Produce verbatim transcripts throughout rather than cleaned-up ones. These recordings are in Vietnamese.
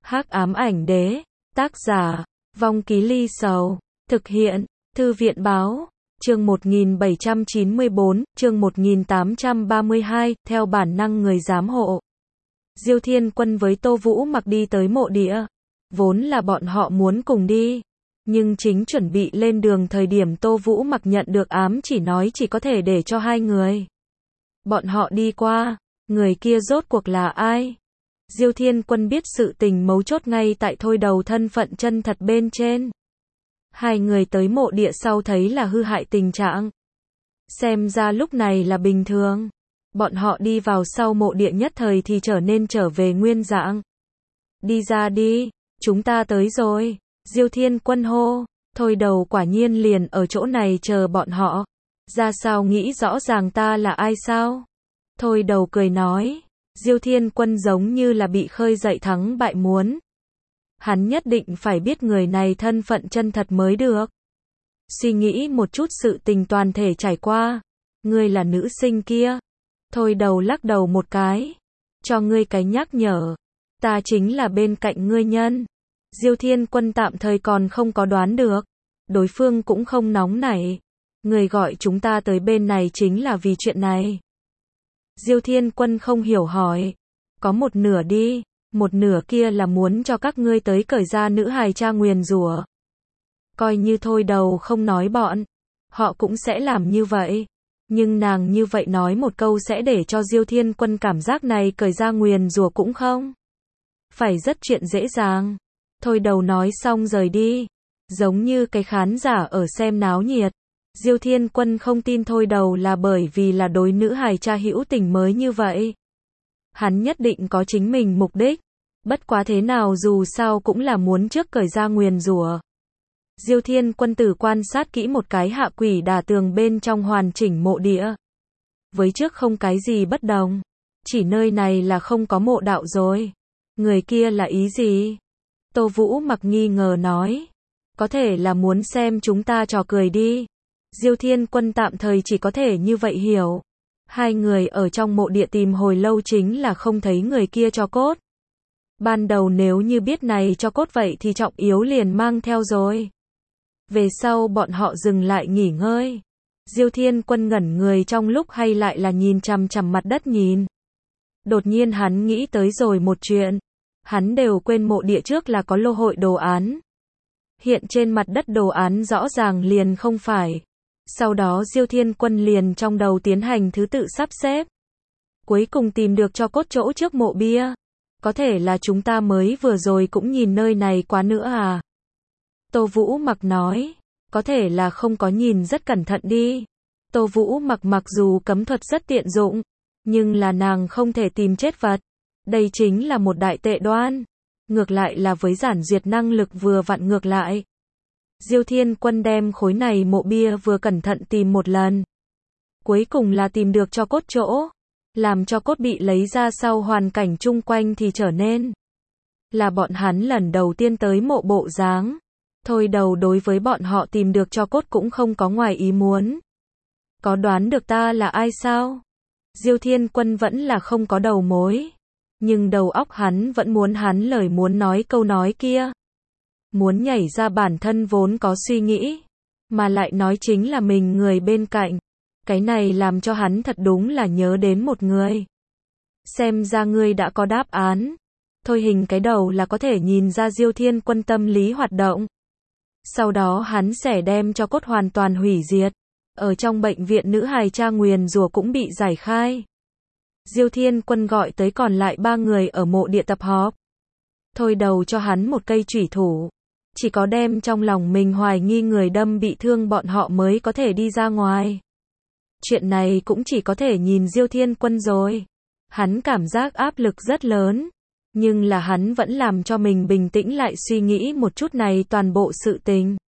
Hắc ám ảnh đế, tác giả, Vong Ký Ly Sầu, thực hiện, Thư viện báo, chương một nghìn bảy trăm chín mươi tư, chương một nghìn tám trăm ba mươi hai, theo bản năng người giám hộ. Diêu Thiên Quân với Tô Vũ Mặc đi tới mộ địa. Vốn là bọn họ muốn cùng đi. Nhưng chính chuẩn bị lên đường thời điểm Tô Vũ Mặc nhận được ám chỉ nói chỉ có thể để cho hai người. Bọn họ đi qua, người kia rốt cuộc là ai? Diêu Thiên Quân biết sự tình mấu chốt ngay tại thôi đầu thân phận chân thật bên trên. Hai người tới mộ địa sau thấy là hư hại tình trạng. Xem ra lúc này là bình thường. Bọn họ đi vào sau mộ địa nhất thời thì trở nên trở về nguyên dạng. Đi ra đi, chúng ta tới rồi. Diêu Thiên Quân hô, thôi đầu quả nhiên liền ở chỗ này chờ bọn họ. Ra sao nghĩ rõ ràng ta là ai sao? Thôi đầu cười nói, Diêu Thiên Quân giống như là bị khơi dậy thắng bại muốn. Hắn nhất định phải biết người này thân phận chân thật mới được. Suy nghĩ một chút sự tình toàn thể trải qua. Ngươi là nữ sinh kia. Thôi đầu lắc đầu một cái. Cho ngươi cái nhắc nhở. Ta chính là bên cạnh ngươi nhân. Diêu Thiên Quân tạm thời còn không có đoán được. Đối phương cũng không nóng nảy. Người gọi chúng ta tới bên này chính là vì chuyện này. Diêu Thiên Quân không hiểu hỏi. Có một nửa đi. Một nửa kia là muốn cho các ngươi tới cởi ra nữ hài cha nguyền rủa. Coi như thôi đầu không nói bọn. Họ cũng sẽ làm như vậy. Nhưng nàng như vậy nói một câu sẽ để cho Diêu Thiên Quân cảm giác này cởi ra nguyền rủa cũng không. Phải rất chuyện dễ dàng. Thôi đầu nói xong rời đi. Giống như cái khán giả ở xem náo nhiệt. Diêu Thiên Quân không tin thôi đầu là bởi vì là đối nữ hài cha hữu tình mới như vậy. Hắn nhất định có chính mình mục đích. Bất quá thế nào dù sao cũng là muốn trước cởi ra nguyền rủa. Diêu Thiên Quân tử quan sát kỹ một cái hạ quỷ đả tường bên trong hoàn chỉnh mộ địa. Với trước không cái gì bất đồng. Chỉ nơi này là không có mộ đạo rồi. Người kia là ý gì? Tô Vũ Mặc nghi ngờ nói. Có thể là muốn xem chúng ta trò cười đi. Diêu Thiên Quân tạm thời chỉ có thể như vậy hiểu. Hai người ở trong mộ địa tìm hồi lâu chính là không thấy người kia cho cốt. Ban đầu nếu như biết này cho cốt vậy thì trọng yếu liền mang theo rồi. Về sau bọn họ dừng lại nghỉ ngơi. Diêu Thiên Quân ngẩn người trong lúc hay lại là nhìn chằm chằm mặt đất nhìn. Đột nhiên hắn nghĩ tới rồi một chuyện. Hắn đều quên mộ địa trước là có lô hội đồ án. Hiện trên mặt đất đồ án rõ ràng liền không phải. Sau đó Diêu Thiên Quân liền trong đầu tiến hành thứ tự sắp xếp. Cuối cùng tìm được cho cốt chỗ trước mộ bia. Có thể là chúng ta mới vừa rồi cũng nhìn nơi này quá nữa à? Tô Vũ Mặc nói. Có thể là không có nhìn rất cẩn thận đi. Tô Vũ Mặc mặc dù cấm thuật rất tiện dụng. Nhưng là nàng không thể tìm chết vật. Đây chính là một đại tệ đoan. Ngược lại là với giản duyệt năng lực vừa vặn ngược lại. Diêu Thiên Quân đem khối này mộ bia vừa cẩn thận tìm một lần. Cuối cùng là tìm được cho cốt chỗ. Làm cho cốt bị lấy ra sau hoàn cảnh chung quanh thì trở nên là bọn hắn lần đầu tiên tới mộ bộ dáng. Thôi đầu đối với bọn họ tìm được cho cốt cũng không có ngoài ý muốn. Có đoán được ta là ai sao? Diêu Thiên Quân vẫn là không có đầu mối. Nhưng đầu óc hắn vẫn muốn hắn lời muốn nói câu nói kia. Muốn nhảy ra bản thân vốn có suy nghĩ. Mà lại nói chính là mình người bên cạnh. Cái này làm cho hắn thật đúng là nhớ đến một người. Xem ra ngươi đã có đáp án. Thôi hình cái đầu là có thể nhìn ra Diêu Thiên Quân tâm lý hoạt động. Sau đó hắn sẽ đem cho cốt hoàn toàn hủy diệt. Ở trong bệnh viện nữ hài cha nguyền rủa cũng bị giải khai. Diêu Thiên Quân gọi tới còn lại ba người ở mộ địa tập họp. Thôi đầu cho hắn một cây chủy thủ. Chỉ có đem trong lòng mình hoài nghi người đâm bị thương bọn họ mới có thể đi ra ngoài. Chuyện này cũng chỉ có thể nhìn Diêu Thiên Quân rồi. Hắn cảm giác áp lực rất lớn. Nhưng là hắn vẫn làm cho mình bình tĩnh lại suy nghĩ một chút này toàn bộ sự tình.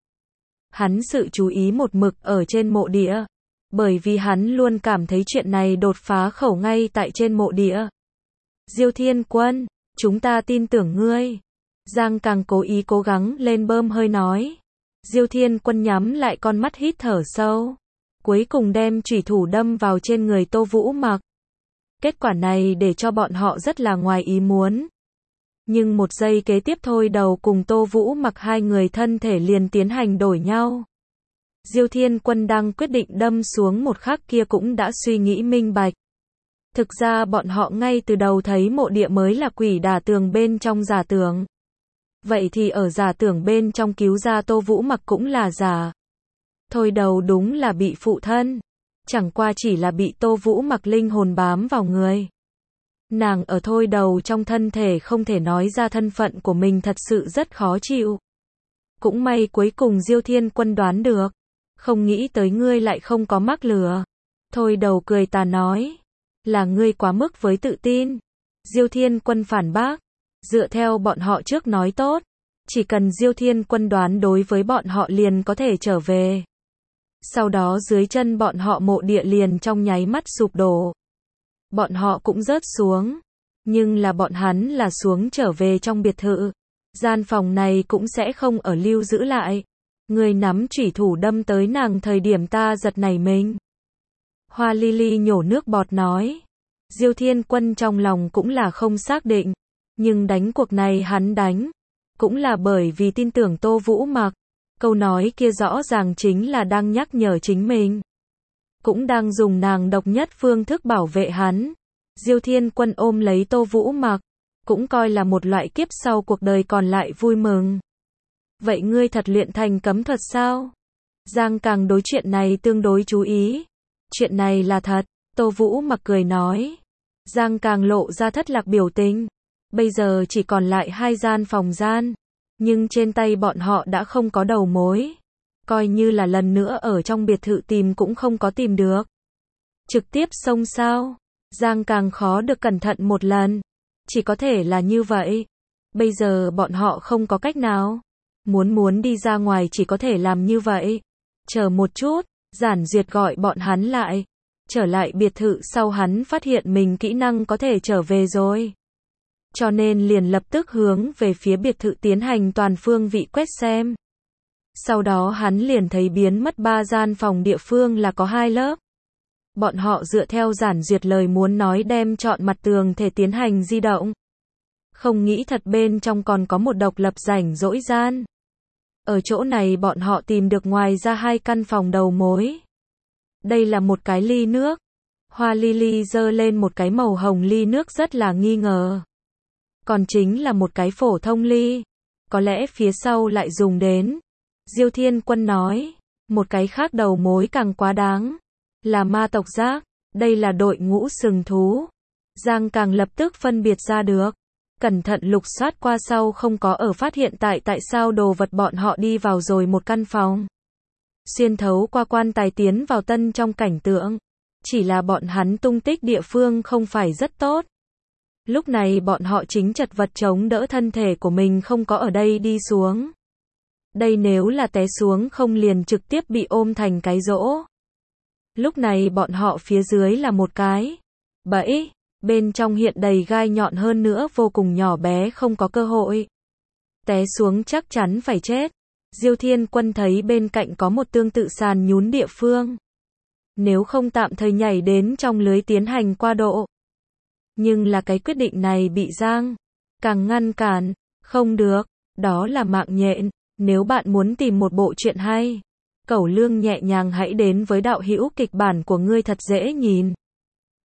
Hắn sự chú ý một mực ở trên mộ địa. Bởi vì hắn luôn cảm thấy chuyện này đột phá khẩu ngay tại trên mộ địa. Diêu Thiên Quân, chúng ta tin tưởng ngươi. Giang càng cố ý cố gắng lên bơm hơi nói. Diêu Thiên Quân nhắm lại con mắt hít thở sâu. Cuối cùng đem chủy thủ đâm vào trên người Tô Vũ Mặc. Kết quả này để cho bọn họ rất là ngoài ý muốn. Nhưng một giây kế tiếp thôi đầu cùng Tô Vũ Mặc hai người thân thể liền tiến hành đổi nhau. Diêu Thiên Quân đang quyết định đâm xuống một khắc kia cũng đã suy nghĩ minh bạch. Thực ra bọn họ ngay từ đầu thấy mộ địa mới là quỷ đả tường bên trong giả tưởng. Vậy thì ở giả tưởng bên trong cứu ra Tô Vũ Mặc cũng là giả. Thôi đầu đúng là bị phụ thân. Chẳng qua chỉ là bị Tô Vũ Mặc linh hồn bám vào người. Nàng ở thôi đầu trong thân thể không thể nói ra thân phận của mình thật sự rất khó chịu. Cũng may cuối cùng Diêu Thiên Quân đoán được. Không nghĩ tới ngươi lại không có mắc lừa. Thôi đầu cười tà nói. Là ngươi quá mức với tự tin. Diêu Thiên Quân phản bác. Dựa theo bọn họ trước nói tốt. Chỉ cần Diêu Thiên Quân đoán đối với bọn họ liền có thể trở về. Sau đó dưới chân bọn họ mộ địa liền trong nháy mắt sụp đổ. Bọn họ cũng rớt xuống. Nhưng là bọn hắn là xuống trở về trong biệt thự. Gian phòng này cũng sẽ không ở lưu giữ lại. Người nắm chủy thủ đâm tới nàng thời điểm ta giật nảy mình. Hoa Lily nhổ nước bọt nói. Diêu Thiên Quân trong lòng cũng là không xác định. Nhưng đánh cuộc này hắn đánh. Cũng là bởi vì tin tưởng Tô Vũ Mặc. Câu nói kia rõ ràng chính là đang nhắc nhở chính mình. Cũng đang dùng nàng độc nhất phương thức bảo vệ hắn. Diêu Thiên Quân ôm lấy Tô Vũ Mặc. Cũng coi là một loại kiếp sau cuộc đời còn lại vui mừng. Vậy ngươi thật luyện thành cấm thuật sao? Giang Càng đối chuyện này tương đối chú ý. Chuyện này là thật, Tô Vũ Mặc cười nói. Giang Càng lộ ra thất lạc biểu tình. Bây giờ chỉ còn lại hai gian phòng gian. Nhưng trên tay bọn họ đã không có đầu mối. Coi như là lần nữa ở trong biệt thự tìm cũng không có tìm được. Trực tiếp xông sao? Giang Càng khó được cẩn thận một lần. Chỉ có thể là như vậy. Bây giờ bọn họ không có cách nào. Muốn muốn đi ra ngoài chỉ có thể làm như vậy. Chờ một chút, Giản Duyệt gọi bọn hắn lại. Trở lại biệt thự sau hắn phát hiện mình kỹ năng có thể trở về rồi. Cho nên liền lập tức hướng về phía biệt thự tiến hành toàn phương vị quét xem. Sau đó hắn liền thấy biến mất ba gian phòng địa phương là có hai lớp. Bọn họ dựa theo Giản Duyệt lời muốn nói đem chọn mặt tường thể tiến hành di động. Không nghĩ thật bên trong còn có một độc lập rảnh rỗi gian. Ở chỗ này bọn họ tìm được ngoài ra hai căn phòng đầu mối. Đây là một cái ly nước. Hoa Lily giơ lên một cái màu hồng ly nước rất là nghi ngờ. Còn chính là một cái phổ thông ly. Có lẽ phía sau lại dùng đến. Diêu Thiên Quân nói. Một cái khác đầu mối càng quá đáng. Là ma tộc giác. Đây là đội ngũ sừng thú. Giang Càng lập tức phân biệt ra được. Cẩn thận lục soát qua sau không có ở phát hiện tại tại sao đồ vật bọn họ đi vào rồi một căn phòng. Xuyên thấu qua quan tài tiến vào tân trong cảnh tượng. Chỉ là bọn hắn tung tích địa phương không phải rất tốt. Lúc này bọn họ chính chật vật chống đỡ thân thể của mình không có ở đây đi xuống. Đây nếu là té xuống không liền trực tiếp bị ôm thành cái rỗ. Lúc này bọn họ phía dưới là một cái bẫy. Bên trong hiện đầy gai nhọn hơn nữa vô cùng nhỏ bé không có cơ hội. Té xuống chắc chắn phải chết. Diêu Thiên Quân thấy bên cạnh có một tương tự sàn nhún địa phương. Nếu không tạm thời nhảy đến trong lưới tiến hành qua độ. Nhưng là cái quyết định này bị Giang Càng ngăn cản. Không được, đó là mạng nhện. Nếu bạn muốn tìm một bộ truyện hay, Cẩu Lương nhẹ nhàng hãy đến với đạo hữu kịch bản của ngươi thật dễ nhìn.